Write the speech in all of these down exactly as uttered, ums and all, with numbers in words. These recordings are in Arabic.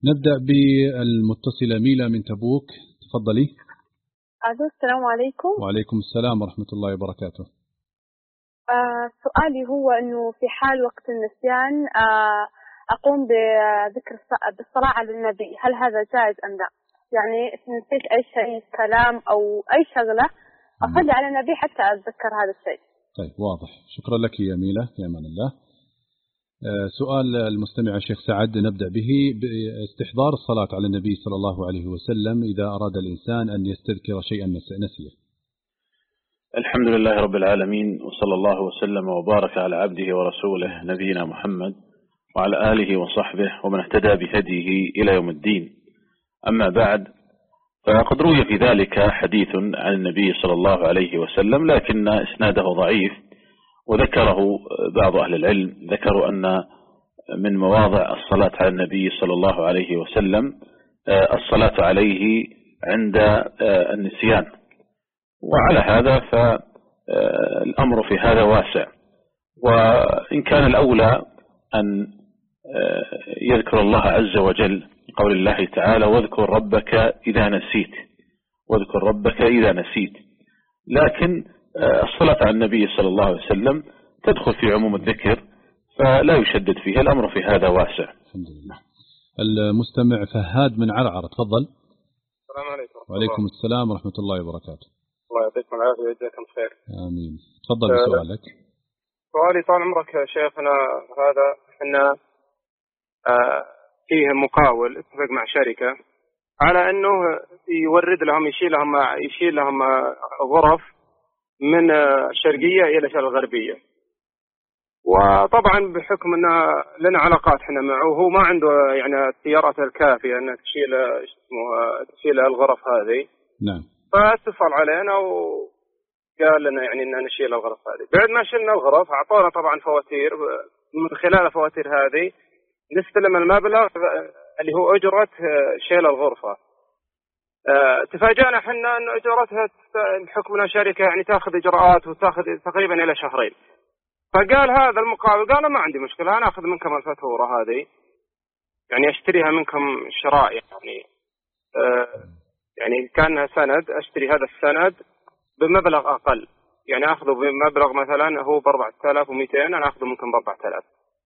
نبدأ بالمتصلة ميلا من تبوك. تفضلي. ألو، السلام عليكم. وعليكم السلام ورحمة الله وبركاته. آه سؤالي هو أنه في حال وقت النسيان آه أقوم بذكر بالصلاة على النبي، هل هذا جائز أم لا؟ يعني نسيت أي شيء، كلام أو أي شغلة، أصلي على النبي حتى أتذكر هذا الشيء. طيب، واضح. شكرا لك يا ميلا، في أمان الله. سؤال المستمع الشيخ سعد نبدأ به: باستحضار الصلاة على النبي صلى الله عليه وسلم إذا أراد الإنسان أن يستذكر شيئا نسيه. الحمد لله رب العالمين، وصلى الله وسلم وبارك على عبده ورسوله نبينا محمد وعلى آله وصحبه ومن اهتدى بهديه إلى يوم الدين. أما بعد، فقد روي في ذلك حديث عن النبي صلى الله عليه وسلم، لكن إسناده ضعيف، وذكره بعض أهل العلم، ذكروا أن من مواضع الصلاة على النبي صلى الله عليه وسلم الصلاة عليه عند النسيان، وعلى هذا فالأمر في هذا واسع. وإن كان الأولى أن يذكر الله عز وجل قول الله تعالى: واذكر ربك إذا نسيت، واذكر ربك إذا نسيت، لكن الصلاة على النبي صلى الله عليه وسلم تدخل في عموم الذكر، فلا يشدد فيها، الأمر في هذا واسع. الحمد لله. المستمع فهاد من عرعر، تفضل. السلام عليكم. وعليكم السلام ورحمة الله وبركاته. الله يعطيكم العافية ويجزاكم خير. آمين. تفضل بسؤالك. سؤالي طال عمرك يا شيخنا، هذا إن فيه مقاول اتفق مع شركة على أنه يورد لهم، يشيل لهم يشيل لهم غرف من الشرقية إلى الغربية، وطبعا بحكم أن لنا علاقات احنا معه، وهو ما عنده يعني السيارات الكافية أن تشيل اسمه تشيل الغرف هذه. نعم. فاتصل علينا وقال لنا يعني أن نشيل الغرف هذه. بعد ما شلنا الغرف أعطونا طبعا فواتير، من خلال الفواتير هذه نستلم المبلغ اللي هو أجرة شيل الغرفة. أه تفاجأنا حنا أن أجرتها بحكمنا شركة يعني تأخذ إجراءات وتأخذ تقريبا إلى شهرين. فقال هذا المقاول، قال ما عندي مشكلة، أنا أخذ منكم الفاتورة هذه، يعني أشتريها منكم شراء، يعني أه يعني كان سند، أشتري هذا السند بمبلغ أقل، يعني أخذه بمبلغ مثلا هو بأربعة آلاف ومئتين، أنا أخذه منكم بأربعة آلاف.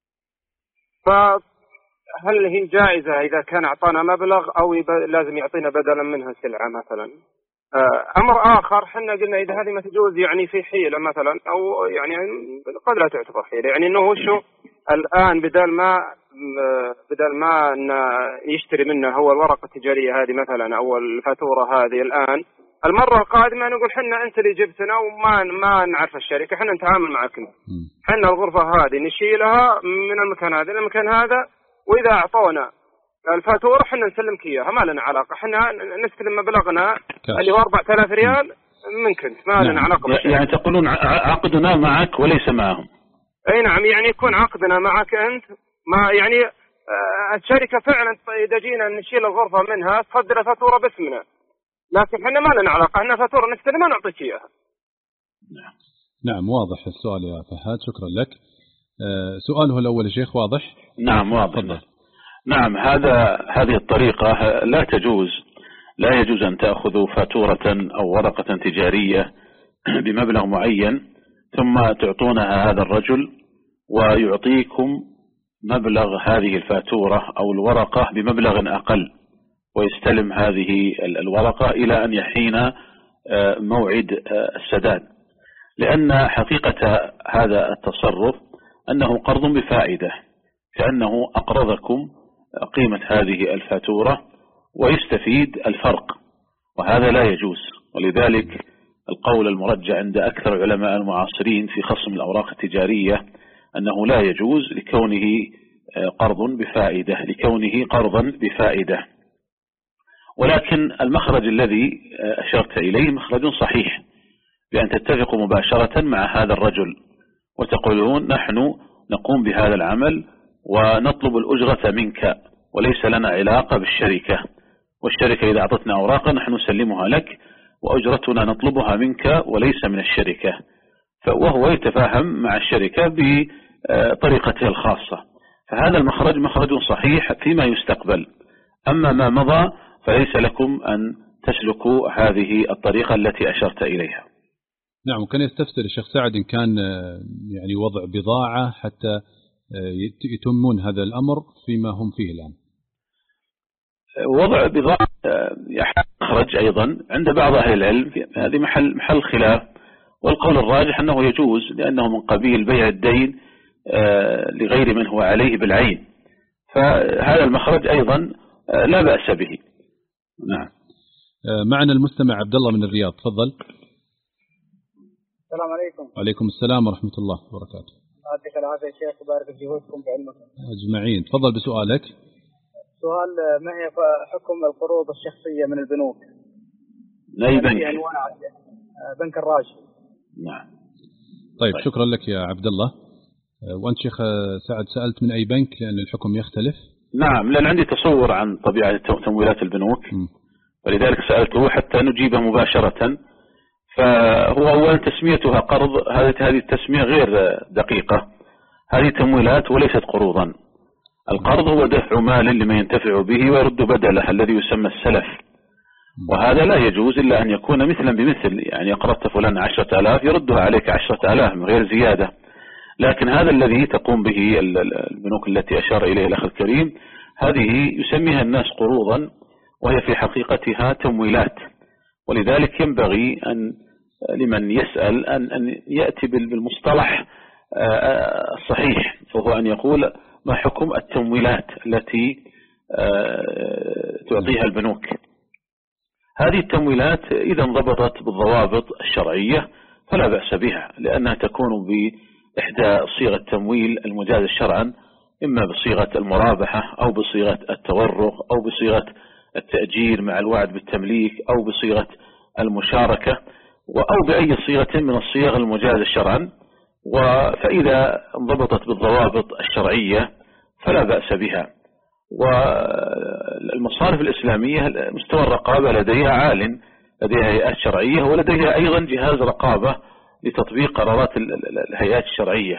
فهل هي جائزة إذا كان أعطانا مبلغ أو لازم يعطينا بدلا منها سلعة مثلا؟ أمر آخر، حنا قلنا إذا هذه ما تجوز يعني في حيلة مثلا، أو يعني قد لا تعتبر حيلة، يعني إنه شو الآن بدل ما بدل ما يشتري منه هو الورقة التجارية هذه مثلا أو الفاتورة هذه، الآن المرة القادمة نقول حنا أنت اللي جبتنا وما ما نعرف الشركة، حنا نتعامل معك، حنا الغرفة هذه نشيلها من المكان هذا إلى المكان هذا، وإذا أعطونا الفاتورة حنا نسلمك إياها، ما لنا علاقة، حنا نستلم مبلغنا اللي هو أربعة آلاف ريال منك أنت، ما لنا علاقة بالشيء. يعني تقولون عقدنا معك وليس معهم. أي نعم، يعني يكون عقدنا معك أنت، ما يعني الشركة فعلا إذا جينا نشيل الغرفة منها تصدر الفاتورة باسمنا، لكن حنا ما لنا علاقة، حنا فاتورة نستلمها نعطيك إياها. نعم نعم، واضح السؤال يا فهد، شكرا لك. أه سؤاله الأول يا شيخ واضح؟ نعم واضح. فضل. نعم، هذا هذه الطريقة لا تجوز، لا يجوز أن تأخذوا فاتورة أو ورقة تجارية بمبلغ معين ثم تعطونها هذا الرجل ويعطيكم مبلغ هذه الفاتورة أو الورقة بمبلغ أقل، ويستلم هذه الورقة إلى أن يحين موعد السداد، لأن حقيقة هذا التصرف أنه قرض بفائدة، كأنه أقرضكم قيمة هذه الفاتورة ويستفيد الفرق، وهذا لا يجوز. ولذلك القول المرجع عند أكثر علماء المعاصرين في خصم الأوراق التجارية أنه لا يجوز لكونه قرض بفائدة، لكونه قرضا بفائدة. ولكن المخرج الذي أشرت إليه مخرج صحيح، بأن تتفقوا مباشرة مع هذا الرجل وتقولون نحن نقوم بهذا العمل ونطلب الأجرة منك، وليس لنا علاقة بالشركة، والشركة إذا أعطتنا أوراقا نحن نسلمها لك، وأجرتنا نطلبها منك وليس من الشركة. وهو يتفاهم مع الشركة بطريقته الخاصة. فهذا المخرج مخرج صحيح فيما يستقبل. أما ما مضى فليس لكم أن تسلكوا هذه الطريقة التي أشرت إليها. نعم. وكان يستفسر الشيخ سعد إن كان يعني وضع بضاعة حتى يتمون هذا الأمر فيما هم فيه الآن. وضع بضاعة يخرج أيضا عند بعض أهل العلم، هذه محل محل خلاف، والقول الراجح أنه يجوز لأنه من قبيل بيع الدين لغير من هو عليه بالعين، فهذا المخرج أيضا لا بأس به. نعم. معنا المستمع عبد الله من الرياض، تفضل. السلام عليكم. وعليكم السلام ورحمة الله وبركاته. يعطيك العافية يا شيخ وبارك في جهودكم بعلمكم أجمعين. تفضل بسؤالك. سؤال: ما هي حكم القروض الشخصية من البنوك؟ أي بنك؟ أنواع بنك الراجحي. نعم. طيب شكرا لك يا عبد الله. وأنت شيخ سعد سألت من أي بنك لأن الحكم يختلف؟ نعم، لأن عندي تصور عن طبيعة تمويلات البنوك م. ولذلك سألته حتى نجيبه مباشرة. فهو أولا تسميتها قرض، هذه التسمية غير دقيقة، هذه تمويلات وليست قروضا. القرض هو دفع مال لمن ينتفع به ويرد بدله الذي يسمى السلف، وهذا لا يجوز إلا أن يكون مثلا بمثل، يعني أقرضت فلان عشرة آلاف يردها عليك عشرة آلاف من غير زيادة. لكن هذا الذي تقوم به البنوك التي أشار إليه الأخ الكريم، هذه يسميها الناس قروضا وهي في حقيقتها تمويلات. ولذلك ينبغي أن لمن يسأل أن أن يأتي بالمصطلح الصحيح، وهو أن يقول ما حكم التمويلات التي تعطيها البنوك. هذه التمويلات إذا انضبطت بالضوابط الشرعية فلا بأس بها، لأنها تكون بإحدى صيغ التمويل المجاز شرعا، إما بصيغة المرابحة أو بصيغة التورق أو بصيغة التأجير مع الوعد بالتمليك أو بصيغة المشاركة أو بأي صيغة من الصيغ المجاز شرعا. فإذا انضبطت بالضوابط الشرعية فلا بأس بها. والمصارف الإسلامية مستوى الرقابة لديها عال، لديها هيئات شرعية ولديها أيضا جهاز رقابة لتطبيق قرارات الهيئات الشرعية.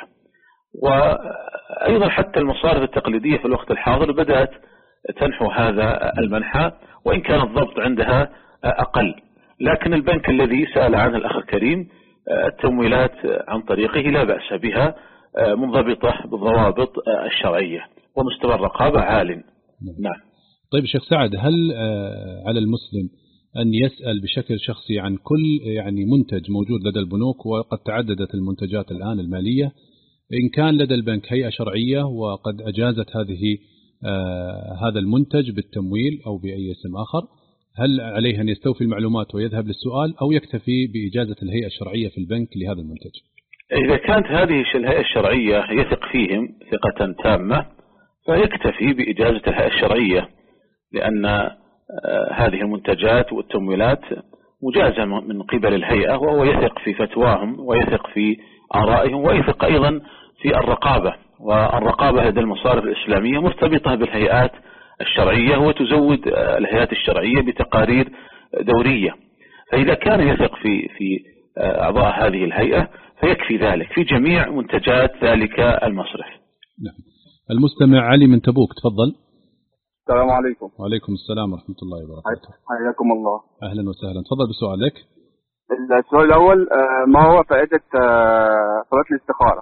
وأيضا حتى المصارف التقليدية في الوقت الحاضر بدأت تنحو هذا المنحى، وإن كان الضبط عندها أقل. لكن البنك الذي سأل عنه الأخ الكريم التمويلات عن طريقه لا بأس بها، منضبطة بالضوابط الشرعية ومستوى الرقابة عال. نعم. طيب شيخ سعد، هل على المسلم أن يسأل بشكل شخصي عن كل يعني منتج موجود لدى البنوك، وقد تعددت المنتجات الآن المالية، إن كان لدى البنك هيئة شرعية وقد أجازت هذه هذا المنتج بالتمويل أو بأي اسم آخر، هل عليه أن يستوفي المعلومات ويذهب للسؤال أو يكتفي بإجازة الهيئة الشرعية في البنك لهذا المنتج؟ إذا كانت هذه الهيئة الشرعية يثق فيهم ثقة تامة فيكتفي بإجازة الهيئة الشرعية، لأن هذه المنتجات والتمويلات مجازة من قبل الهيئة، وهو يثق في فتواهم ويثق في آرائهم ويثق أيضا في الرقابة. والرقابة لدى المصارف الإسلامية مرتبطة بالهيئات الشرعية وتزود الهيئات الشرعية بتقارير دورية. فإذا كان يثق في في أعضاء هذه الهيئة فيكفي ذلك في جميع منتجات ذلك المصرف. نعم. المستمع علي من تبوك، تفضل. السلام عليكم. وعليكم السلام ورحمة الله وبركاته. حياكم الله. أهلا وسهلا، تفضل بسؤالك. السؤال الأول، ما هو فائدة صلاة الاستخارة؟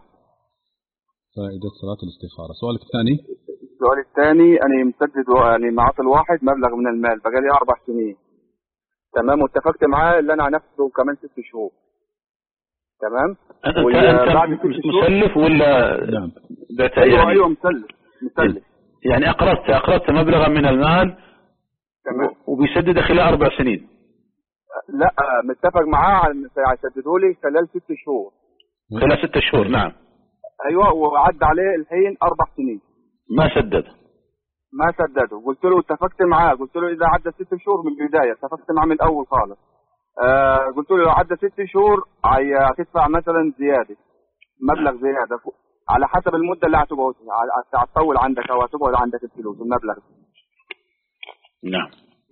فائدة صلاة الاستخارة. سؤالك الثاني. السؤال الثاني، أنا مسدد يعني مع أصل واحد مبلغ من المال بقالي أربع سنين، تمام، واتفقت معاه اللي أنا هنفذه كمان ست شهور، تمام. أنت مسلف ولا؟ نعم. أيوة يعني أيوة مسلف مسلف. يعني أقرضت أقرضت مبلغا من المال، تمام، وبيسدد خلال أربع سنين. لا، متفق معاه على يسدده لي خلال ست شهور. خلال ست شهور، نعم. أيوة، وعد عليه الحين أربع سنين ما سدد ما سدده. قلت له اتفقت معاه، قلت له إذا عدى ست شهور من البداية، اتفقت معاه من الأول خالص. آه قلت له لو عدى ست شهور هتدفع مثلا زيادة، مبلغ زيادة على حسب المدة اللي هتقعد هتطول عندك أو هتقعد عندك الفلوس المبلغ. نعم.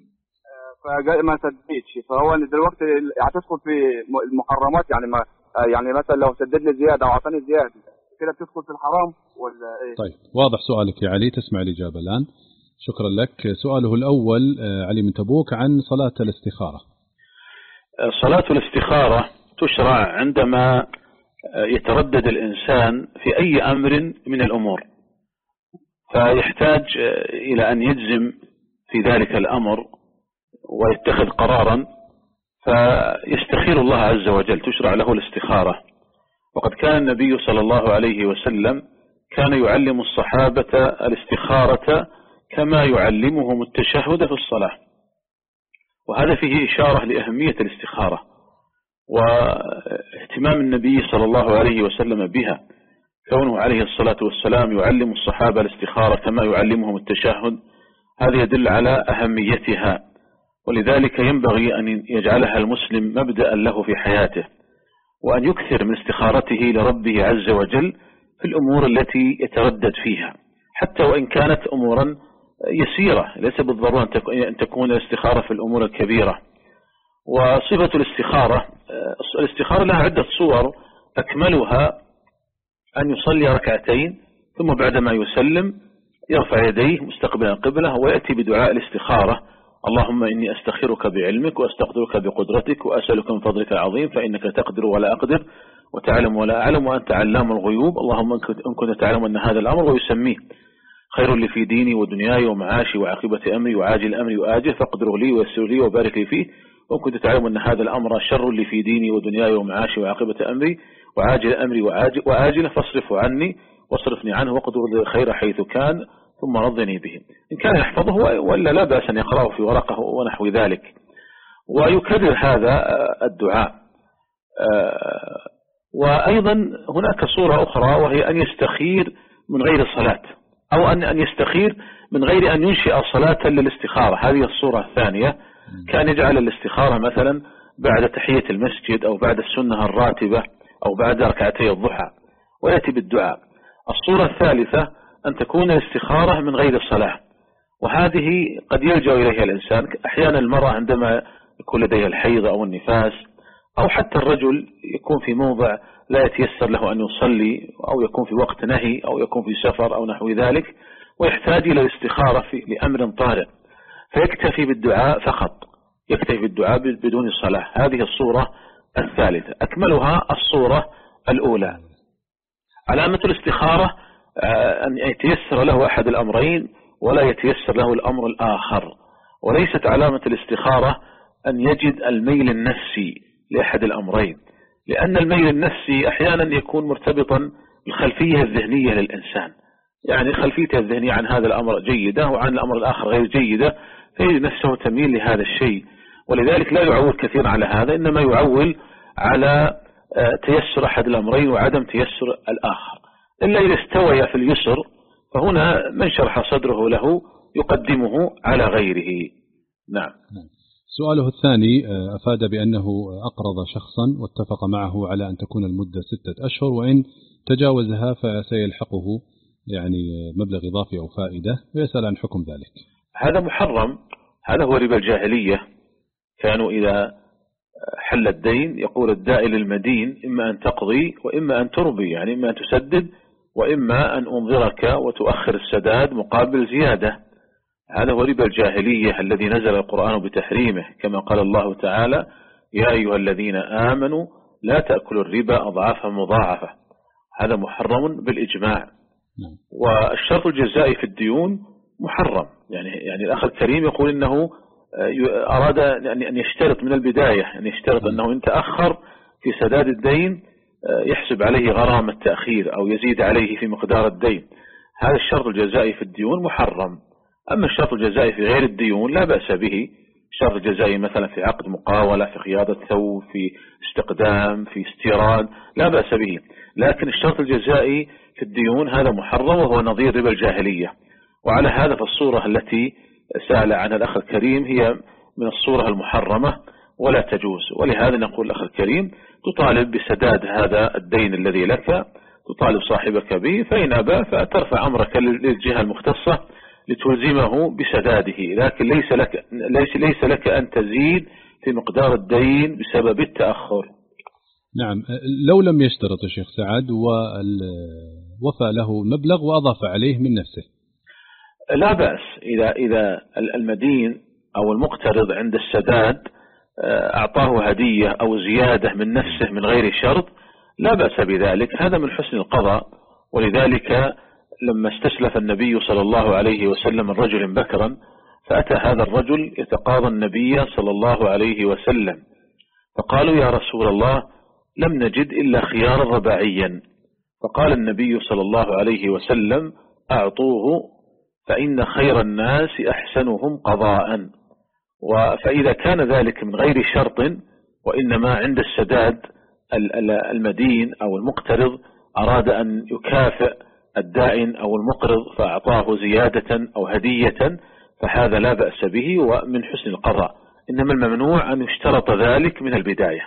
فقال ما سددتش، فهو دلوقتي هتدخل في المحرمات، يعني ما يعني مثلا لو سدد لي زيادة أو أعطاني زيادة كده بتدخل في الحرام ولا إيه؟ طيب، واضح سؤالك يا علي، تسمع الإجابة الآن. شكرا لك. سؤاله الأول علي من تبوك عن صلاة الاستخارة. صلاة الاستخارة تشرع عندما يتردد الإنسان في أي أمر من الأمور، فيحتاج إلى أن يجزم في ذلك الأمر ويتخذ قرارا، فيستخير الله عز وجل، تشرع له الاستخارة. وقد كان النبي صلى الله عليه وسلم كان يعلم الصحابة الاستخارة كما يعلمهم التشهد في الصلاة، وهذا فيه إشارة لأهمية الاستخارة واهتمام النبي صلى الله عليه وسلم بها، كونه عليه الصلاة والسلام يعلم الصحابة الاستخارة كما يعلمهم التشهد، هذا يدل على أهميتها، ولذلك ينبغي أن يجعلها المسلم مبدأ له في حياته، وأن يكثر من استخارته لربه عز وجل في الأمور التي يتردد فيها، حتى وإن كانت أمورا يسيرة، ليس بالضرورة أن تكون الاستخارة في الأمور الكبيرة. وصفة الاستخارة، الاستخارة لها عدة صور، أكملها أن يصلي ركعتين ثم بعدما يسلم يرفع يديه مستقبلا القبلة ويأتي بدعاء الاستخارة: اللهم إني أستخيرك بعلمك وأستقدرك بقدرتك وأسألك من فضلك العظيم فإنك تقدر ولا أقدر وتعلم ولا أعلم وأنت علام الغيوب، اللهم إن كنت تعلم أن هذا الأمر، ويسميه: خير لي في ديني ودنياي ومعاشي وعاقبة أمري وعاجل أمري وآجل فاقدره لي ويسر لي وبارك لي فيه، وإن كنت تعلم أن هذا الأمر شر لي في ديني ودنياي ومعاشي وعاقبة أمري وعاجل أمري وآجل فاصرفه عني واصرفني عنه واقدر لي الخير حيث كان ثم رضني به. إن كان يحفظه ولا لا بأس أن يقرأه في ورقه ونحو ذلك. ويكرر هذا الدعاء. وأيضا هناك صورة أخرى وهي أن يستخير من غير صلاة، أو أن أن يستخير من غير أن ينشئ صلاة للاستخارة، هذه الصورة الثانية، كان يجعل الاستخارة مثلا بعد تحية المسجد أو بعد السنة الراتبة أو بعد ركعتي الضحى ويأتي بالدعاء. الصورة الثالثة أن تكون الاستخارة من غير الصلاة، وهذه قد يلجأ إليها الإنسان. أحيانا المرأة عندما يكون لديها الحيض أو النفاس، أو حتى الرجل يكون في موضع لا يتيسر له أن يصلي، أو يكون في وقت نهي، أو يكون في سفر أو نحو ذلك، ويحتاج إلى الاستخارة في لأمر طارئ، فيكتفي بالدعاء فقط، يكتفي بالدعاء بدون الصلاة. هذه الصورة الثالثة، أكملها الصورة الأولى. علامة الاستخارة أن يتيسر له أحد الأمرين ولا يتيسر له الأمر الآخر، وليست علامة الاستخارة أن يجد الميل النفسي لأحد الأمرين، لأن الميل النفسي أحيانا يكون مرتبطا بالخلفية الذهنية للإنسان، يعني خلفيته الذهنية عن هذا الأمر جيدة وعن الأمر الآخر غير جيدة، فيجد نفسه تميل لهذا الشيء، ولذلك لا يعول كثيرا على هذا، إنما يعول على تيسر أحد الأمرين وعدم تيسر الآخر. إلا إذا استوى في اليسر فهنا من شرح صدره له يقدمه على غيره. نعم. سؤاله الثاني أفاد بأنه أقرض شخصا واتفق معه على أن تكون المدة ستة أشهر، وإن تجاوزها فسيلحقه يعني مبلغ إضافي أو فائدة، ويسأل عن حكم ذلك. هذا محرم، هذا هو ربا الجاهلية. كانوا إذا حل الدين يقول الداعي للمدين: إما أن تقضي وإما أن تربي، يعني إما أن تسدد وإما أن أنظرك وتؤخر السداد مقابل زيادة. هذا هو ربا الجاهلية الذي نزل القرآن بتحريمه، كما قال الله تعالى: يا أيها الذين آمنوا لا تأكلوا الربا أضعافا مضاعفة. هذا محرم بالإجماع. والشرط الجزائي في الديون محرم، يعني يعني الأخ الكريم يقول إنه أراد أن يشترط من البداية، أن يشترط أنه إن تأخر في سداد الدين يحسب عليه غرامة التأخير أو يزيد عليه في مقدار الدين. هذا الشرط الجزائي في الديون محرم. أما الشرط الجزائي في غير الديون لا بأس به، الشرط الجزائي مثلا في عقد مقاولة، في خياطة ثوب، في استقدام، في استيراد، لا بأس به. لكن الشرط الجزائي في الديون هذا محرم، وهو نظير ربا الجاهلية. وعلى هذا فالصورة التي سأل عنها الأخ الكريم هي من الصورة المحرمة ولا تجوز. ولهذا نقول الأخ الكريم: تطالب بسداد هذا الدين الذي لك، تطالب صاحبك به، فإن أبى فترفع أمرك للجهة المختصة لتلزمه بسداده، لكن ليس لك ليس ليس لك أن تزيد في مقدار الدين بسبب التأخر. نعم. لو لم يشترط الشيخ سعد ووفى له مبلغ وأضاف عليه من نفسه، لا بأس إذا إذا المدين أو المقترض عند السداد أعطاه هدية أو زيادة من نفسه من غير شرط، لا بأس بذلك، هذا من حسن القضاء. ولذلك لما استسلف النبي صلى الله عليه وسلم من رجل بكرا، فأتى هذا الرجل يتقاضى النبي صلى الله عليه وسلم، فقالوا يا رسول الله لم نجد إلا خيارا رباعيا، فقال النبي صلى الله عليه وسلم أعطوه فإن خير الناس أحسنهم قضاء. فإذا كان ذلك من غير شرط وإنما عند السداد المدين أو المقترض أراد أن يكافئ الدائن أو المقرض فأعطاه زيادة أو هدية، فهذا لا بأس به ومن حسن القضاء، إنما الممنوع أن يشترط ذلك من البداية.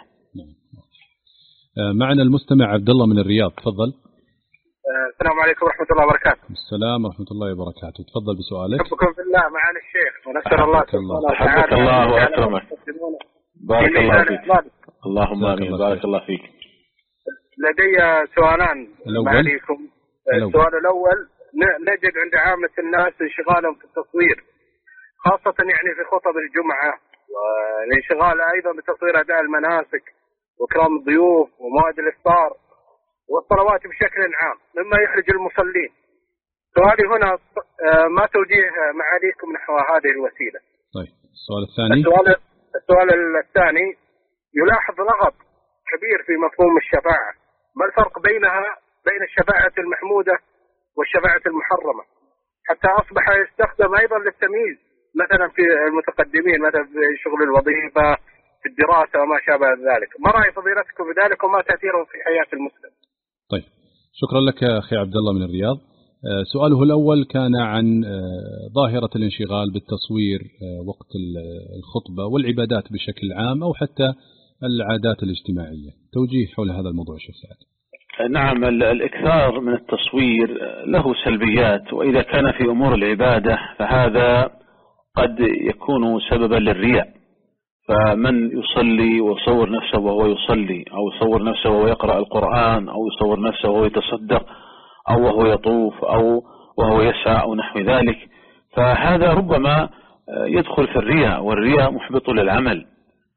معنا المستمع عبد الله من الرياض، تفضل. السلام عليكم ورحمة الله وبركاته. السلام ورحمة الله وبركاته، تفضل بسؤالك. أحبكم في الله معالي الشيخ، ونسأل الله حفظك الله وأكرمك. بارك الله فيك. اللهم آمين. بارك الله فيك. لدي سؤالان معاليكم. السؤال الأول، نجد عند عامة الناس انشغالهم في التصوير، خاصة يعني في خطب الجمعة، والانشغال أيضا بتصوير أداء المناسك وإكرام الضيوف ومواد الإفطار والصلوات بشكل عام مما يحرج المصلين. سؤالي هنا ما توجيه معاليكم نحو هذه الوسيلة؟ طيب السؤال الثاني. السؤال, السؤال الثاني، يلاحظ لغط كبير في مفهوم الشفاعة، ما الفرق بينها بين الشفاعة المحمودة والشفاعة المحرمة، حتى أصبح يستخدم أيضا للتمييز مثلا في المتقدمين مثلا في شغل الوظيفة في الدراسة وما شابه ذلك. ما رأي فضيلتكم بذلك وما تأثيره في حياة المسلم؟ طيب شكرا لك أخي عبد الله من الرياض. سؤاله الأول كان عن ظاهرة الانشغال بالتصوير وقت الخطبة والعبادات بشكل عام أو حتى العادات الاجتماعية، توجيه حول هذا الموضوع شيخ سعد. نعم، الإكثار من التصوير له سلبيات، وإذا كان في أمور العبادة فهذا قد يكون سببا للرياء، فمن يصلي ويصور نفسه وهو يصلي، أو يصور نفسه وهو يقرأ القرآن، أو يصور نفسه وهو يتصدق، أو وهو يطوف، أو وهو يسعى أو نحو ذلك، فهذا ربما يدخل في الرياء، والرياء محبط للعمل.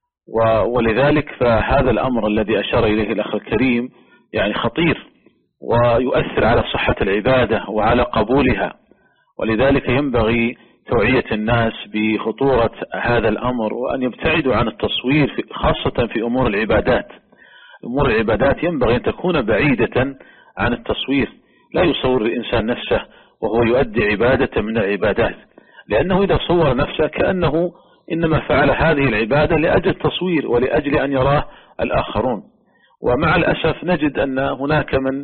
ولذلك فهذا الأمر الذي أشار إليه الأخ الكريم يعني خطير، ويؤثر على صحة العبادة وعلى قبولها، ولذلك ينبغي توعية الناس بخطورة هذا الأمر، وأن يبتعدوا عن التصوير خاصة في أمور العبادات. أمور العبادات ينبغي أن تكون بعيدة عن التصوير، لا يصور الإنسان نفسه وهو يؤدي عبادة من العبادات، لأنه إذا صور نفسه كأنه إنما فعل هذه العبادة لأجل التصوير ولأجل أن يراه الآخرون. ومع الأسف نجد أن هناك من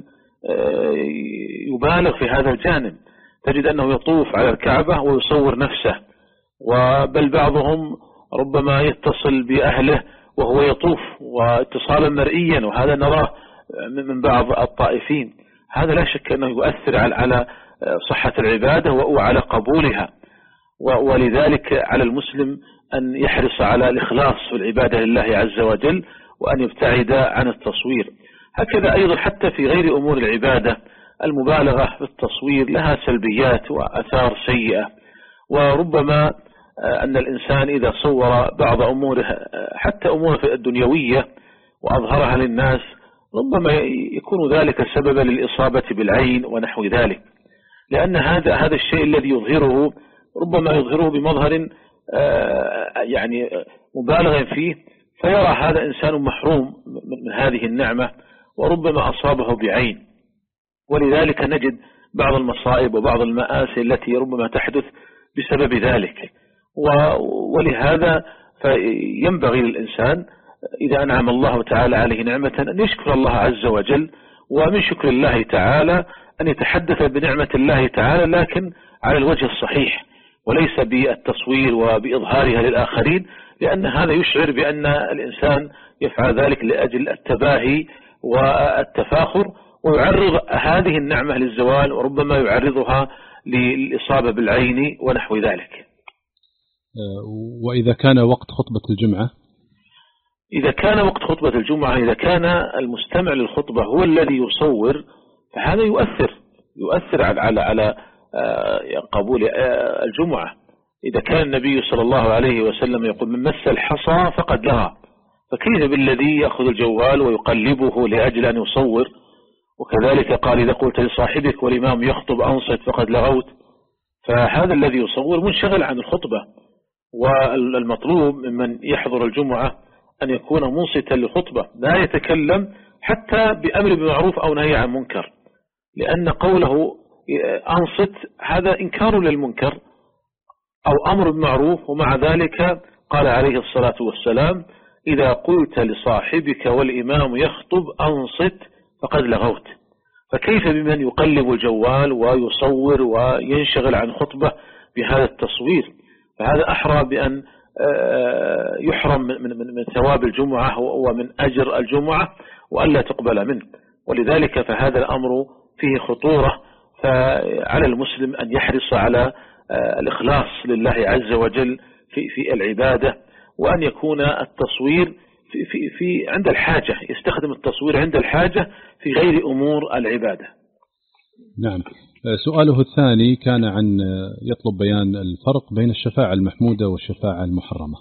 يبالغ في هذا الجانب، تجد أنه يطوف على الكعبة ويصور نفسه، وبل بعضهم ربما يتصل بأهله وهو يطوف واتصالا مرئيا، وهذا نراه من بعض الطائفين. هذا لا شك أنه يؤثر على صحة العبادة وعلى قبولها، ولذلك على المسلم أن يحرص على الإخلاص في العبادة لله عز وجل، وأن يبتعد عن التصوير. هكذا أيضا حتى في غير أمور العبادة المبالغة في التصوير لها سلبيات وأثار سيئة، وربما أن الإنسان إذا صور بعض أموره حتى أموره الدنيوية وأظهرها للناس ربما يكون ذلك سببا للإصابة بالعين ونحو ذلك، لأن هذا هذا الشيء الذي يظهره ربما يظهره بمظهر يعني مبالغ فيه، فيرى هذا إنسان محروم من هذه النعمة وربما أصابه بعين. ولذلك نجد بعض المصائب وبعض المآسي التي ربما تحدث بسبب ذلك. ولهذا فينبغي للإنسان إذا أنعم الله تعالى عليه نعمة أن يشكر الله عز وجل، ومن شكر الله تعالى أن يتحدث بنعمة الله تعالى لكن على الوجه الصحيح، وليس بالتصوير وبإظهارها للآخرين، لأن هذا يشعر بأن الإنسان يفعل ذلك لأجل التباهي والتفاخر، ويعرض هذه النعمة للزوال، وربما يعرضها للإصابة بالعين ونحو ذلك. وإذا كان وقت خطبة الجمعة إذا كان وقت خطبة الجمعة إذا كان المستمع للخطبة هو الذي يصور، فهذا يؤثر يؤثر على على قبول الجمعة. إذا كان النبي صلى الله عليه وسلم يقول من مس الحصى فقد لغى، فكيف بالذي يأخذ الجوال ويقلبه لأجل أن يصور؟ وكذلك قال إذا قلت لصاحبك والإمام يخطب أنصت فقد لغوت. فهذا الذي يصور منشغل عن الخطبة، والمطلوب ممن يحضر الجمعة أن يكون منصتا للخطبة، لا يتكلم حتى بأمر بمعروف أو نهي عن منكر، لأن قوله أنصت هذا إنكار للمنكر أو أمر بمعروف. ومع ذلك قال عليه الصلاة والسلام إذا قلت لصاحبك والإمام يخطب أنصت فقد لغوت. فكيف بمن يقلب الجوال ويصور وينشغل عن خطبة بهذا التصوير؟ فهذا أحرى بأن يحرم من, من, من ثواب الجمعة ومن أجر الجمعة وألا تقبل منه. ولذلك فهذا الأمر فيه خطورة، فعلى المسلم أن يحرص على الإخلاص لله عز وجل في, في العبادة، وأن يكون التصوير في, في, في عند الحاجة، يستخدم التصوير عند الحاجة في غير أمور العبادة. نعم. سؤاله الثاني كان عن يطلب بيان الفرق بين الشفاعة المحمودة والشفاعة المحرمة.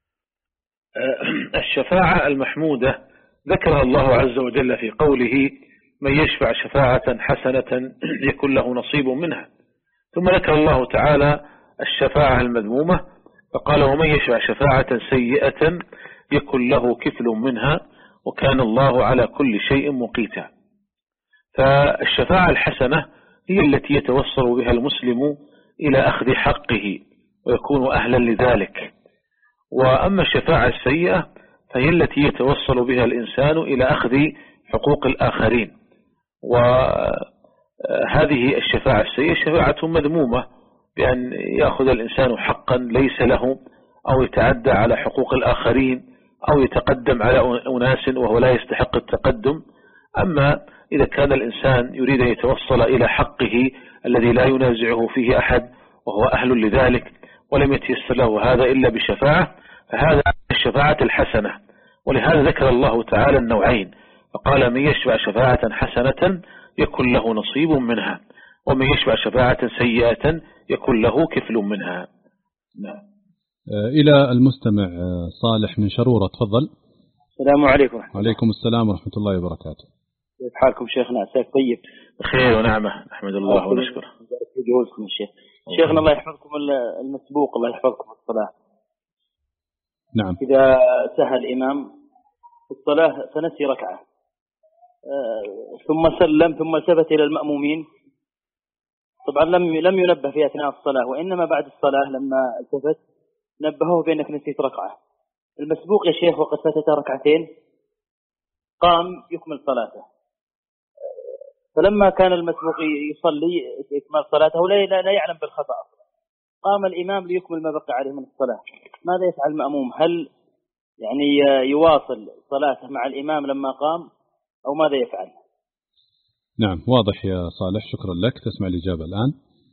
الشفاعة المحمودة ذكرها الله عز وجل في قوله من يشفع شفاعة حسنة يكون له نصيب منها. ثم ذكر الله تعالى الشفاعة المذمومة فقال ومن يشفع شفاعة سيئة يكون له كفل منها وكان الله على كل شيء مقيتا. فالشفاعة الحسنة هي التي يتوصل بها المسلم إلى أخذ حقه ويكون أهلا لذلك. وأما الشفاعة السيئة فهي التي يتوصل بها الإنسان إلى أخذ حقوق الآخرين. وهذه الشفاعة السيئة شفاعة مذمومة بأن يأخذ الإنسان حقا ليس له، أو يتعدى على حقوق الآخرين، أو يتقدم على أناس وهو لا يستحق التقدم. أما إذا كان الإنسان يريد أن يتوصل إلى حقه الذي لا ينازعه فيه أحد وهو أهل لذلك ولم يتيسر له هذا إلا بشفاعة، فهذا الشفاعة الحسنة. ولهذا ذكر الله تعالى النوعين، فقال من يشفع شفاعة حسنة يكون له نصيب منها، ومن يشفع شفاعة سيئة يكون له كفل منها. نعم. إلى المستمع صالح من شرورة، تفضل. السلام عليكم. وعليكم السلام ورحمة الله وبركاته. كيف حالكم شيخنا؟ عساك طيب؟ بخير ونعمة، نحمد الله ونشكره. في جهودكم الشيخ. شيخنا الله يحفظكم المسبوق، الله يحفظكم الصلاة. نعم. إذا سهى الإمام في الصلاة فنسي ركعة ثم سلم ثم التفت إلى المأمومين، طبعا لم لم ينبه في أثناء الصلاة، وإنما بعد الصلاة لما التفت نبهه بأنك نسيت ركعة. المسبوق يا شيخ وقد فاتته ركعتين قام يكمل صلاته، فلما كان المسبوق يصلي إكمال صلاته لا لا يعلم بالخطأ، قام الإمام ليكمل ما بقي عليه من الصلاة، ماذا يفعل المأموم؟ هل يعني يواصل صلاته مع الإمام لما قام أو ماذا يفعل؟ نعم واضح يا صالح، شكرا لك. تسمع الإجابة الآن.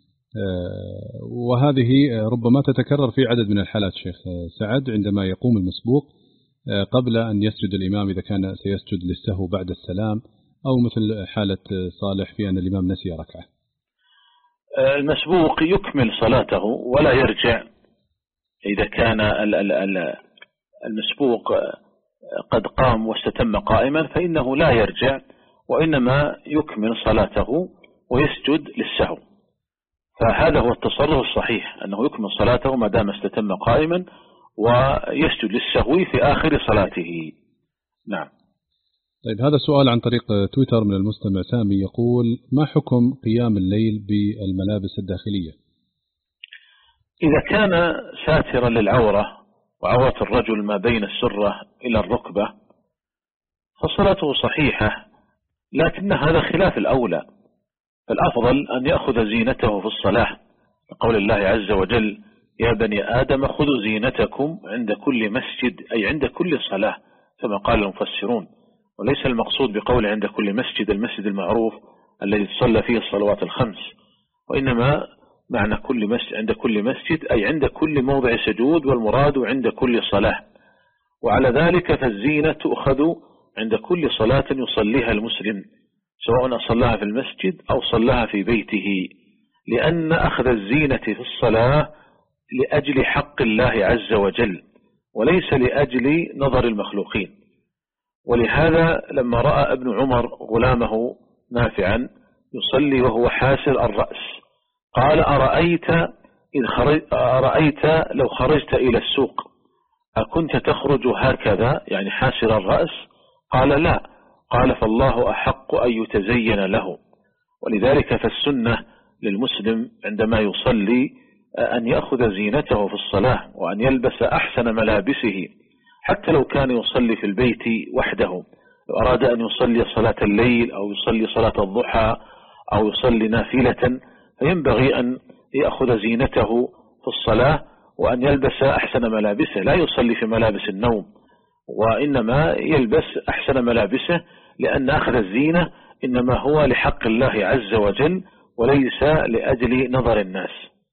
وهذه ربما تتكرر في عدد من الحالات شيخ سعد، عندما يقوم المسبوق قبل أن يسجد الإمام إذا كان سيسجد للسهو بعد السلام، أو مثل حالة صالح في أن الإمام نسي ركعة. المسبوق يكمل صلاته ولا يرجع. إذا كان المسبوق قد قام واستتم قائما فإنه لا يرجع، وإنما يكمل صلاته ويسجد للسهو. فهذا هو التصرف الصحيح، أنه يكمل صلاته ما دام استتم قائما ويسجد للسهو في آخر صلاته. نعم. طيب هذا سؤال عن طريق تويتر من المستمع سامي، يقول ما حكم قيام الليل بالملابس الداخلية؟ إذا كان ساترا للعورة وعورة الرجل ما بين السرة إلى الركبة فصلاته صحيحة، لكن هذا خلاف الأولى. فالأفضل أن يأخذ زينته في الصلاة، لقول الله عز وجل يا بني آدم خذوا زينتكم عند كل مسجد، أي عند كل صلاة كما قال المفسرون. وليس المقصود بقول عند كل مسجد المسجد المعروف الذي تصلى فيه الصلوات الخمس، وإنما معنى كل مسجد عند كل مسجد أي عند كل موضع سجود، والمراد عند كل صلاة. وعلى ذلك فالزينة تؤخذ عند كل صلاة يصليها المسلم، سواء صلاها في المسجد أو صلاها في بيته. لأن أخذ الزينة في الصلاة لأجل حق الله عز وجل وليس لأجل نظر المخلوقين. ولهذا لما رأى ابن عمر غلامه نافعا يصلي وهو حاسر الرأس قال أرأيت, إذ خرج أرأيت لو خرجت إلى السوق أكنت تخرج هكذا يعني حاسر الرأس؟ قال لا. قال فالله أحق أن يتزين له. ولذلك فالسنة للمسلم عندما يصلي أن يأخذ زينته في الصلاة وأن يلبس أحسن ملابسه حتى لو كان يصلي في البيت وحده. لو أراد أن يصلي صلاة الليل أو يصلي صلاة الضحى أو يصلي نافلة فينبغي أن يأخذ زينته في الصلاة وأن يلبس أحسن ملابسه، لا يصلي في ملابس النوم وإنما يلبس أحسن ملابسه، لأن أخذ الزينة إنما هو لحق الله عز وجل وليس لأجل نظر الناس.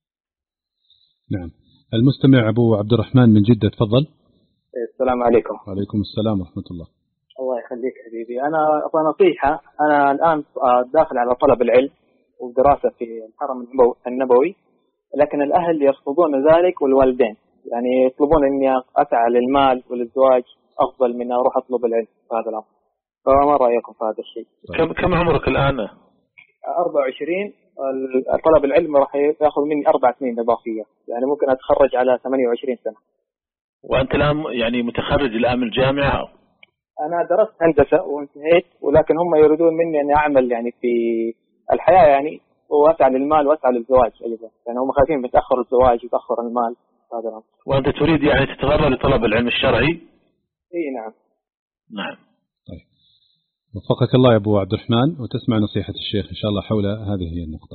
نعم. المستمع أبو عبد الرحمن من جدة تفضل. السلام عليكم. وعليكم السلام ورحمة الله. الله يخليك حبيبي. أنا أعطى نصيحة، أنا الآن داخل على طلب العلم ودراسة في الحرم النبوي، لكن الأهل يرفضون ذلك والوالدين يعني يطلبون أني أسعى للمال وللزواج أفضل من أروح أطلب العلم في هذا الأمر. فما رأيكم في هذا الشيء؟ كم كم عمرك الآن؟ أربعة وعشرين. طلب العلم راح يأخذ مني أربع سنين إضافية، يعني ممكن أتخرج على ثمانية وعشرين سنة. وأنت الآن يعني متخرج الآن من الجامعة؟ أنا درست هندسة وانتهيت، ولكن هم يريدون مني أن أعمل يعني في الحياة يعني وأسعى للمال وأسعى للزواج أيضا، يعني هم خايفين بتأخر الزواج وتأخر المال هذا الأمر. وأنت تريد يعني تتغرى لطلب العلم الشرعي؟ إيه نعم. نعم. طيب. وفقك الله يا أبو عبد الرحمن، وتسمع نصيحة الشيخ إن شاء الله حول هذه هي النقطة،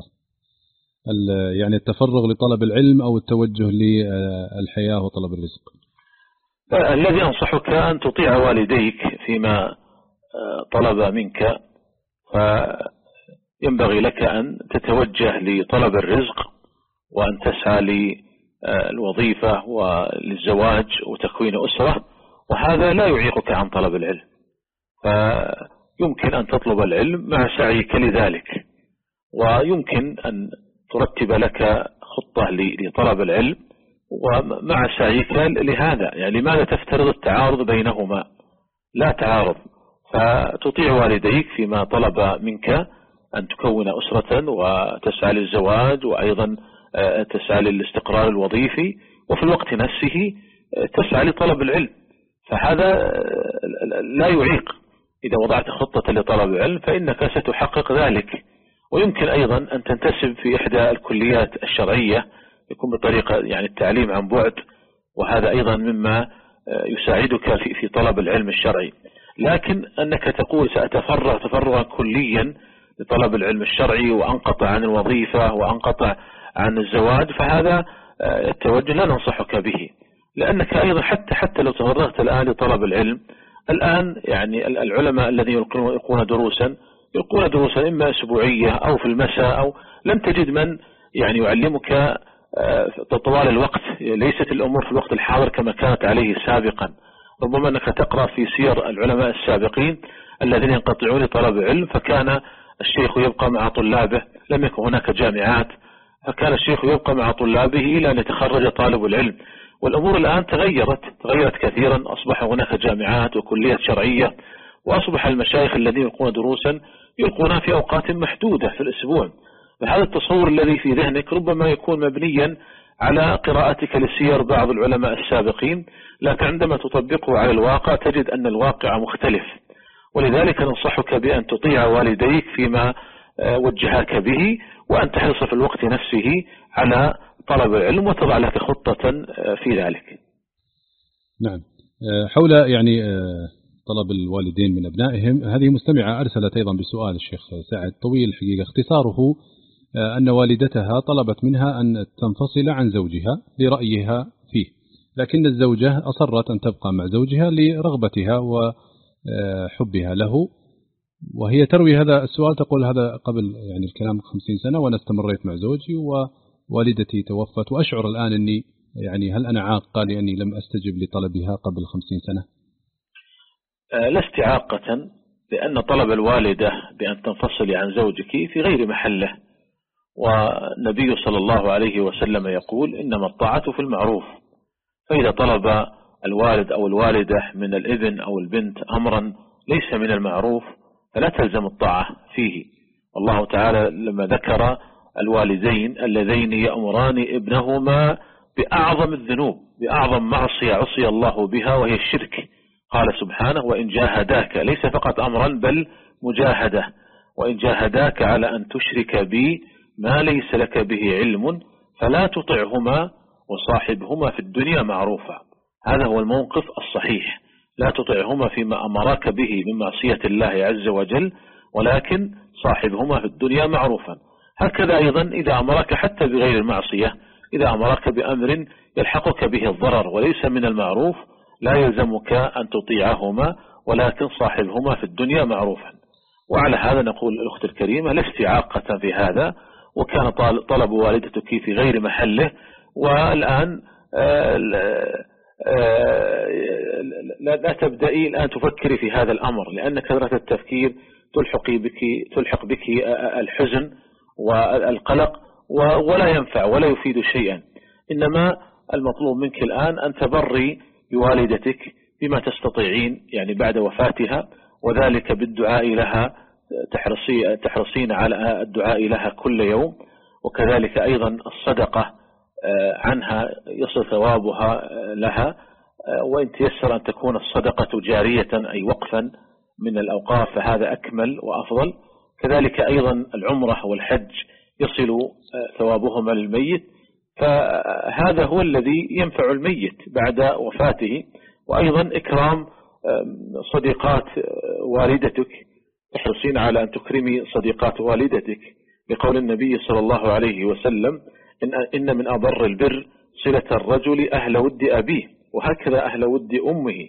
يعني التفرغ لطلب العلم أو التوجه للحياة وطلب الرزق. الذي أنصحك أن تطيع والديك فيما طلب منك، فينبغي لك أن تتوجه لطلب الرزق وأن تسعى للوظيفة وللزواج وتكوين أسرة، وهذا لا يعيقك عن طلب العلم، فيمكن أن تطلب العلم مع سعيك لذلك، ويمكن أن ترتب لك خطة لطلب العلم ومع سعيك لهذا. يعني لماذا تفترض التعارض بينهما؟ لا تعارض، فتطيع والديك فيما طلب منك أن تكون أسرة وتسعى للزواج وأيضا تسعى للاستقرار الوظيفي، وفي الوقت نفسه تسعى لطلب العلم، فهذا لا يعيق. إذا وضعت خطة لطلب العلم فإنك ستحقق ذلك. ويمكن أيضا أن تنتسب في إحدى الكليات الشرعية يكون بطريقة يعني التعليم عن بعد، وهذا أيضا مما يساعدك في في طلب العلم الشرعي. لكن أنك تقول سأتفرغ تفرغا كليا لطلب العلم الشرعي وأنقطع عن الوظيفة وأنقطع عن الزواج، فهذا التوجه لا ننصحك به، لأنك أيضا حتى حتى لو تفرغت الآن لطلب العلم، الآن يعني العلماء الذين يلقون دروسا يلقون دروسا إما أسبوعية أو في المساء، أو لم تجد من يعني يعلمك طوال الوقت. ليست الأمور في الوقت الحاضر كما كانت عليه سابقا. ربما أنك تقرأ في سير العلماء السابقين الذين ينقطعون لطلب العلم، فكان الشيخ يبقى مع طلابه، لم يكن هناك جامعات، فكان الشيخ يبقى مع طلابه إلى أن يتخرج طالب العلم. والأمور الآن تغيرت تغيرت كثيرا، أصبح هناك جامعات وكليات شرعية، وأصبح المشايخ الذين يلقون دروسا يلقونها في أوقات محدودة في الأسبوع. فهذا التصور الذي في ذهنك ربما يكون مبنيا على قراءتك لسير بعض العلماء السابقين، لكن عندما تطبقه على الواقع تجد أن الواقع مختلف. ولذلك ننصحك بأن تطيع والديك فيما وجهك به، وأن تحرص في الوقت نفسه على طلب العلم وتضع لك خطة في ذلك. نعم. حول يعني طلب الوالدين من أبنائهم، هذه مستمعة أرسلت أيضا بسؤال الشيخ سعد طويل حقيقة، اختصاره أن والدتها طلبت منها أن تنفصل عن زوجها لرأيها فيه، لكن الزوجة أصرت أن تبقى مع زوجها لرغبتها وحبها له، وهي تروي هذا السؤال تقول هذا قبل يعني الكلام خمسين سنة، وأنا استمريت مع زوجي ووالدتي توفت، وأشعر الآن أني يعني هل أنا عاقة لأني لم أستجب لطلبها قبل خمسين سنة؟ لست عاقة، لأن طلب الوالدة بأن تنفصلي عن زوجك في غير محله، والنبي صلى الله عليه وسلم يقول إنما الطاعة في المعروف. فإذا طلب الوالد أو الوالدة من الابن أو البنت أمرا ليس من المعروف فلا تلزم الطاعة فيه. والله تعالى لما ذكر الوالدين اللذين يأمران ابنهما بأعظم الذنوب بأعظم معصية عصي الله بها وهي الشرك، قال سبحانه وإن جاهداك، ليس فقط أمرا بل مجاهدة، وإن جاهداك على أن تشرك بي ما ليس لك به علم فلا تطعهما وصاحبهما في الدنيا معروفا. هذا هو الموقف الصحيح، لا تطعهما فيما أمرك به من معصية الله عز وجل، ولكن صاحبهما في الدنيا معروفا. هكذا أيضا إذا أمرك حتى بغير المعصية، إذا أمرك بأمر يلحقك به الضرر وليس من المعروف لا يلزمك أن تطيعهما، ولكن صاحبهما في الدنيا معروفا. وعلى هذا نقول الأخت الكريمة لست عاقة في هذا، وكان طلب والدتك في غير محله، والآن لا تبدأي الآن تفكري في هذا الأمر، لأن كثرة التفكير تلحق بك تلحق بك الحزن والقلق ولا ينفع ولا يفيد شيئا. إنما المطلوب منك الآن أن تبري بوالدتك بما تستطيعين يعني بعد وفاتها، وذلك بالدعاء لها، تحرصي تحرصين على الدعاء لها كل يوم، وكذلك أيضا الصدقة عنها يصل ثوابها لها، وإن تيسر أن تكون الصدقة جارية أي وقفا من الأوقاف فهذا أكمل وأفضل. كذلك أيضا العمرة والحج يصل ثوابهما للميت، فهذا هو الذي ينفع الميت بعد وفاته. وأيضا إكرام صديقات والدتك، تحرصين على أن تكرمي صديقات والدتك، بقول النبي صلى الله عليه وسلم إن, إن من أبر البر صلة الرجل أهل ود أبيه، وهكذا أهل ود أمه.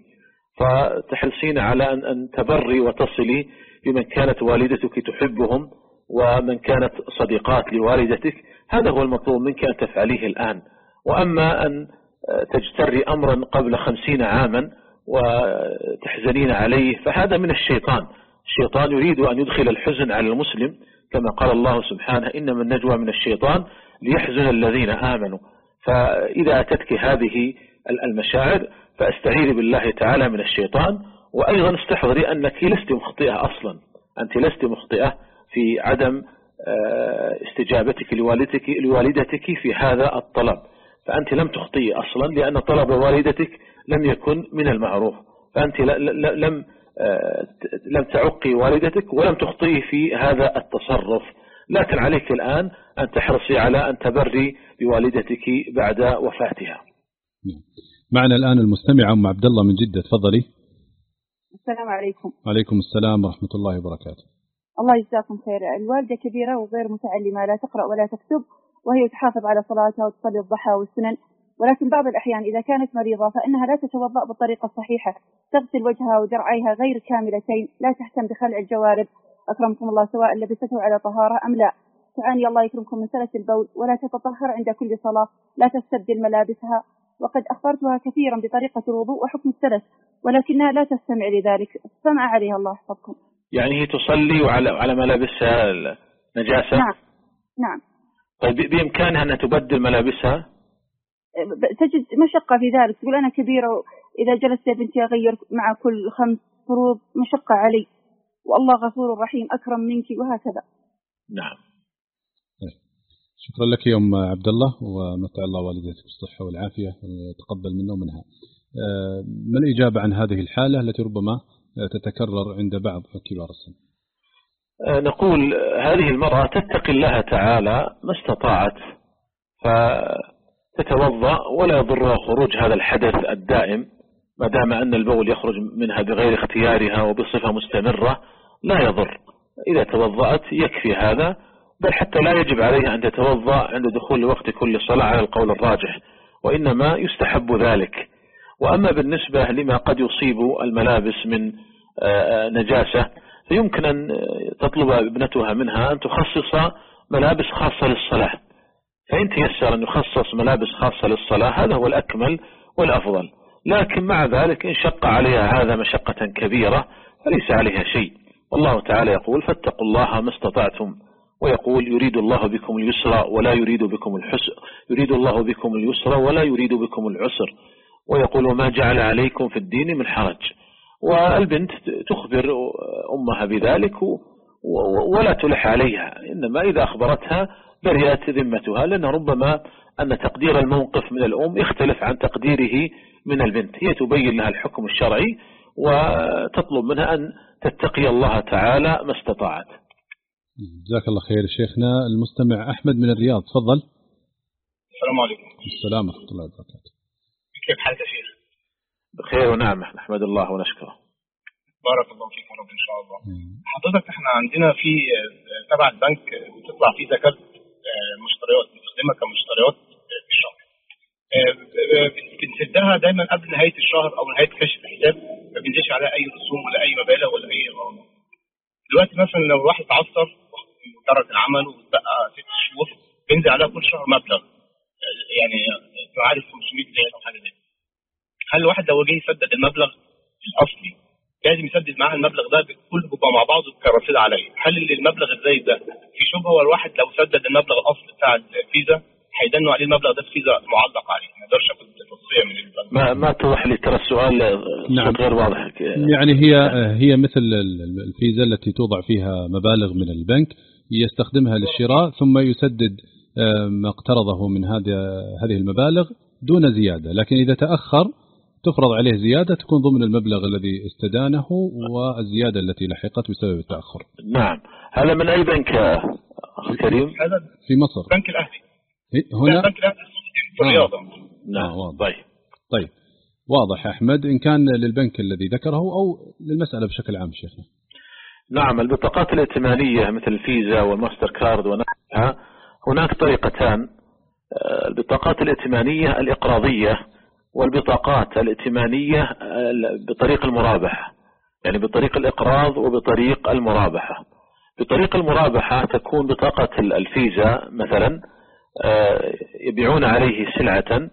فتحرصين على أن, أن تبري وتصلي بمن كانت والدتك تحبهم ومن كانت صديقات لوالدتك. هذا هو المطلوب منك أن تفعليه الآن. وأما أن تجتري أمرا قبل خمسين عاما وتحزنين عليه فهذا من الشيطان. الشيطان يريد أن يدخل الحزن على المسلم، كما قال الله سبحانه إنما النجوى من الشيطان ليحزن الذين آمنوا. فإذا أتتك هذه المشاعر فاستعيذي بالله تعالى من الشيطان، وأيضا استحضري أنك لست مخطئة أصلا، أنت لست مخطئة في عدم استجابتك لوالدتك, لوالدتك في هذا الطلب، فأنت لم تخطئي أصلا، لأن طلب والدتك لم يكن من المعروف، فأنت لم لم تعقي والدتك ولم تخطئي في هذا التصرف. لكن عليك الآن أن تحرصي على أن تبري بوالدتك بعد وفاتها. معنا الآن المستمع أم عبد الله من جدة، تفضلي. السلام عليكم. عليكم السلام ورحمة الله وبركاته. الله يجزاكم خير. الوالدة كبيرة وغير متعلمة، لا تقرأ ولا تكتب، وهي تحافظ على صلاتها وتصلي الضحى والسنن، ولكن بعض الأحيان إذا كانت مريضة فإنها لا تتوضأ بالطريقة الصحيحة، تغسل وجهها وذراعيها غير كاملتين، لا تهتم بخلع الجوارب أكرمكم الله سواء لبسته على طهارة أم لا، تعاني الله يكرمكم من سلس البول، ولا تتطهر عند كل صلاة، لا تستبدل ملابسها، وقد أخبرتها كثيرا بطريقة الوضوء وحكم السلس ولكنها لا تستمع لذلك، سمع عليها الله يحفظكم. يعني هي تصلي وعلى على ملابسها نجاسة؟ نعم نعم. طيب بإمكانها أن تبدل ملابسها؟ تجد مشقة في ذلك، تقول أنا كبيرة إذا جلست يا بنتي أغير مع كل خمس فروض، مشقة علي، والله غفور رحيم أكرم منك، وهكذا. نعم. شكرا لك يا أم عبد الله، ومتع الله والدتك بالصحة والعافية وتقبل منه ومنها. ما الإجابة عن هذه الحالة التي ربما تتكرر عند بعض كبار السن؟ نقول هذه المرأة تتقي الله تعالى ما استطاعت، فتتوضأ ولا يضرها خروج هذا الحدث الدائم، ما دام أن البول يخرج منها بغير اختيارها وبصفة مستمرة لا يضر. إذا توضأت يكفي هذا، بل حتى لا يجب عليها أن تتوضأ عند دخول وقت كل صلاة على القول الراجح، وإنما يستحب ذلك. وأما بالنسبة لما قد يصيب الملابس من نجاسة فيمكن أن تطلب ابنتها منها أن تخصص ملابس خاصة للصلاة، فإن تيسر أن يخصص ملابس خاصة للصلاة هذا هو الأكمل والأفضل. لكن مع ذلك إن شق عليها هذا مشقة كبيرة فليس عليها شيء، والله تعالى يقول فاتقوا الله ما استطعتم، ويقول يريد الله بكم اليسر ولا يريد بكم الحسر، يريد الله بكم اليسر ولا يريد بكم العسر، ويقول وما جعل عليكم في الدين من حرج. والبنت تخبر أمها بذلك ولا تلح عليها، إنما إذا أخبرتها برئت ذمتها، لأن ربما أن تقدير الموقف من الأم يختلف عن تقديره من البنت. هي تبين لها الحكم الشرعي وتطلب منها أن تتقي الله تعالى ما استطاعت. جزاك الله خير شيخنا. المستمع أحمد من الرياض، تفضل. السلام عليكم. السلام ورحمة الله وبركاته. كيف حالك يا شيخ؟ بخير ونعم، نحمد الله ونشكره. بارك الله فيك يا رب إن شاء الله. حضرتك احنا عندنا في تبع البنك بتطلع في زكاة مشتريات بنستخدمها كمشتريات في الشهر. بنسدها دايما قبل نهاية الشهر أو نهاية كشف الحساب، ما بينزلش عليها أي رسوم ولا أي مبالغ ولا أي غرامات. دلوقتي مثلا لو الواحد اتعثر وترك العمل وبقى ست شهور بينزل عليها كل شهر مبلغ، يعني تعادل خمسمائة ريال أو حاجة زي كده. هل الواحد لو جه يسدد المبلغ الأصلي لازم يسدد معاه المبلغ ده كله بيبقى مع بعضه كرصيد عليه؟ هل المبلغ الزايد ده في شبهه؟ هو الواحد لو سدد المبلغ الأصلي بتاع الفيزا هيدنوا عليه المبلغ ده في فيزا معلق عليه، ما يقدرش ياخد توصيه من البنك. ما ما توضح لي، ترى السؤال نعم. غير واضح. يعني هي هي مثل الفيزا التي توضع فيها مبالغ من البنك يستخدمها للشراء ثم يسدد ما اقترضه من هذه هذه المبالغ دون زيادة، لكن إذا تأخر تفرض عليه زيادة تكون ضمن المبلغ الذي استدانه والزيادة التي لحقت بسبب التأخر. نعم. هذا من أي بنك كريم؟ هذا في مصر. بنك الأهلي. هنا بنك الأهلي في الرياض. نعم. طيب. طيب واضح أحمد. إن كان للبنك الذي ذكره أو للمسألة بشكل عام شيخنا. نعم. البطاقات الائتمانية مثل الفيزا والماستر كارد ونحوها هناك طريقتان: البطاقات الائتمانية الإقراضية والبطاقات الائتمانية بطريق المرابحة، يعني بطريق الإقراض وبطريق المرابحة. بطريق المرابحة تكون بطاقة الفيزا مثلا يبيعون عليه سلعة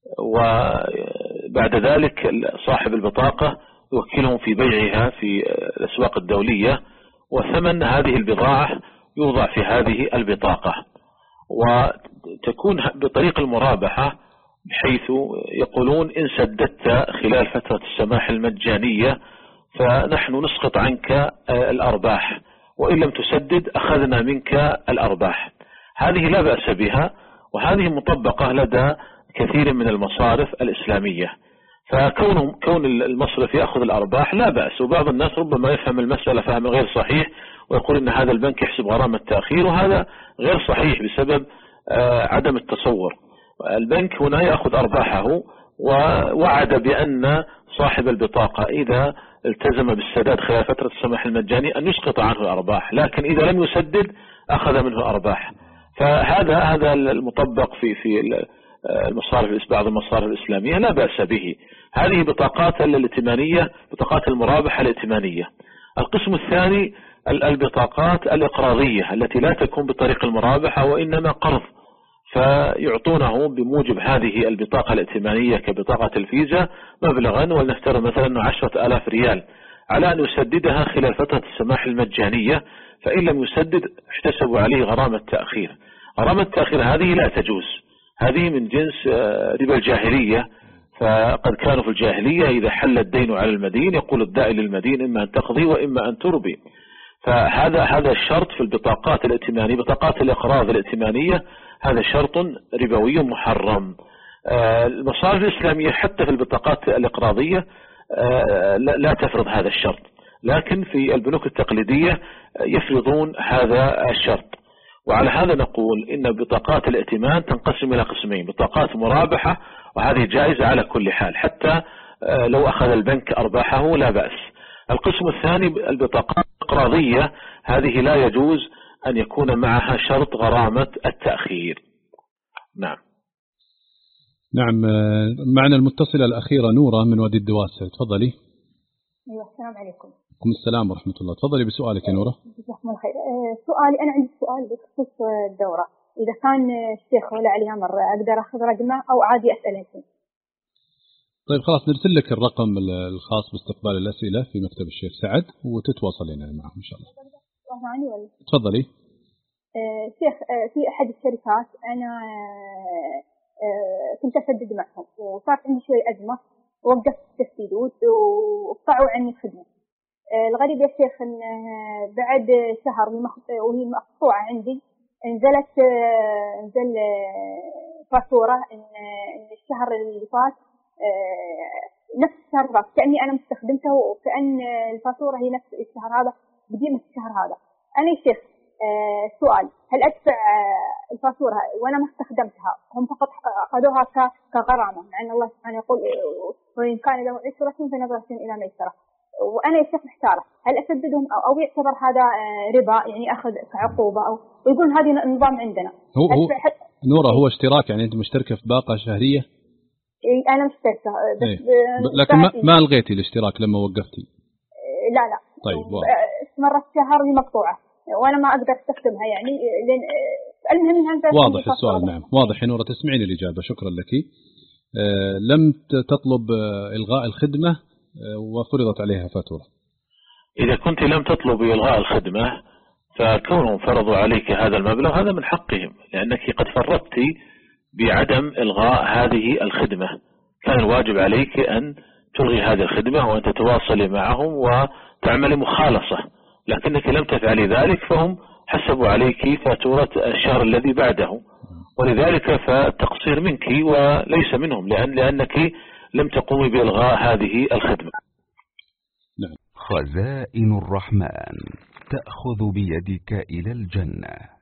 وبعد ذلك صاحب البطاقة يوكلهم في بيعها في الأسواق الدولية، وثمن هذه البضاعة يوضع في هذه البطاقة، وتكون بطريق المرابحة بحيث يقولون إن سددت خلال فترة السماح المجانية فنحن نسقط عنك الأرباح، وإن لم تسدد أخذنا منك الأرباح. هذه لا بأس بها، وهذه مطبقة لدى كثير من المصارف الإسلامية، فكون كون المصرف يأخذ الأرباح لا بأس. وبعض الناس ربما يفهم المسألة فهم غير صحيح ويقول إن هذا البنك يحسب غرامة التأخير، وهذا غير صحيح بسبب عدم التصور. البنك هنا يأخذ أرباحه، ووعد بأن صاحب البطاقة إذا التزم بالسداد خلال فترة السماح المجاني أن يسقط عنه الأرباح، لكن إذا لم يسدد أخذ منه أرباح. فهذا هذا المطبق في في المصارف بعض المصارف الإسلامية لا بأس به. هذه بطاقات الائتمانية، بطاقات المرابحة الائتمانية. القسم الثاني البطاقات الإقراضية التي لا تكون بطريق المرابحة وإنما قرض، فيعطونه بموجب هذه البطاقة الائتمانية كبطاقة الفيزا مبلغا، ولنفترض مثلا عشرة آلاف ريال، على أن يسددها خلال فترة السماح المجانية، فإن لم يسدد احتسبوا عليه غرامة تأخير. غرامة التأخير هذه لا تجوز، هذه من جنس ربا الجاهلية، فقد كانوا في الجاهلية إذا حل الدين على المدين يقول الداعي للمدين إما أن تقضي وإما أن تربي. فهذا هذا الشرط في البطاقات الائتمانية، بطاقات الإقراض الائتمانية، هذا شرط ربوي محرم. المصارف الإسلامية حتى في البطاقات الإقراضية لا تفرض هذا الشرط، لكن في البنوك التقليدية يفرضون هذا الشرط. وعلى هذا نقول إن بطاقات الائتمان تنقسم إلى قسمين: بطاقات مرابحة، وهذه جائزة على كل حال حتى لو أخذ البنك أرباحه لا بأس. القسم الثاني البطاقات الإقراضية، هذه لا يجوز أن يكون معها شرط غرامة التأخير. نعم. نعم. معنا المتصلة الأخيرة نورة من وادي الدواسة، تفضلي. أيوة السلام عليكم. عليكم السلام ورحمة الله. تفضلي بسؤالك يا نورة. جزاكم الله خير. سؤالي أنا عندي سؤال بخصوص الدورة، إذا كان الشيخ ولا علي أمر أقدر أخذ رقمه أو عادي أسألك؟ طيب خلاص نرسل لك الرقم الخاص باستقبال الأسئلة في مكتب الشيخ سعد وتتواصلين معه إن شاء الله. تفضلي. شيخ في أحد الشركات أنا كنت أسدد معهم وصارت عندي شوي أزمة، ووقفت التسديد وقطعوا عني الخدمة. الغريب يا شيخ إن بعد شهر وهي مقطوعة عندي نزلت نزل فاتورة إن الشهر اللي فات نفس الشهر فات كأني أنا مستخدمته، وكأن الفاتورة هي نفس الشهر هذا بقيمة الشهر هذا. أنا يا شيخ سؤال، هل أدفع الفاتورة وأنا ما استخدمتها؟ هم فقط أخذوها كغرامة، مع أن الله سبحانه يقول وإن كان له عسرة فنظرة إلى ميسرة. وأنا يا شيخ محتارة، هل أسددهم أو, أو يعتبر هذا ربا يعني أخذ كعقوبة، أو ويقول هذه النظام عندنا. هو, هو نورة هو اشتراك، يعني أنت مشتركة في باقة شهرية؟ إيه أنا مشتركة بس إيه. لكن ما, ما ألغيتي الاشتراك لما وقفتي؟ لا لا. طيب مرة الشهر هي مقطوعة وأنا ما أقدر استخدمها، يعني لأن المهم إنها واضح السؤال. نعم واضح يا نورة، تسمعين الإجابة، شكرا لك. آه لم تطلب آه إلغاء الخدمة آه وفرضت عليها فاتورة. إذا كنت لم تطلبي إلغاء الخدمة فكونهم فرضوا عليك هذا المبلغ هذا من حقهم، لأنك قد فرطت بعدم إلغاء هذه الخدمة. كان الواجب عليك أن تلغي هذه الخدمة وأن تتواصلي معهم وتعملي مخالصة، لكنك لم تفعلي ذلك فهم حسبوا عليك فاتورة الشهر الذي بعده، ولذلك فالتقصير منك وليس منهم، لأن لأنك لم تقومي بإلغاء هذه الخدمة. خزائن الرحمن تأخذ بيدك إلى الجنة.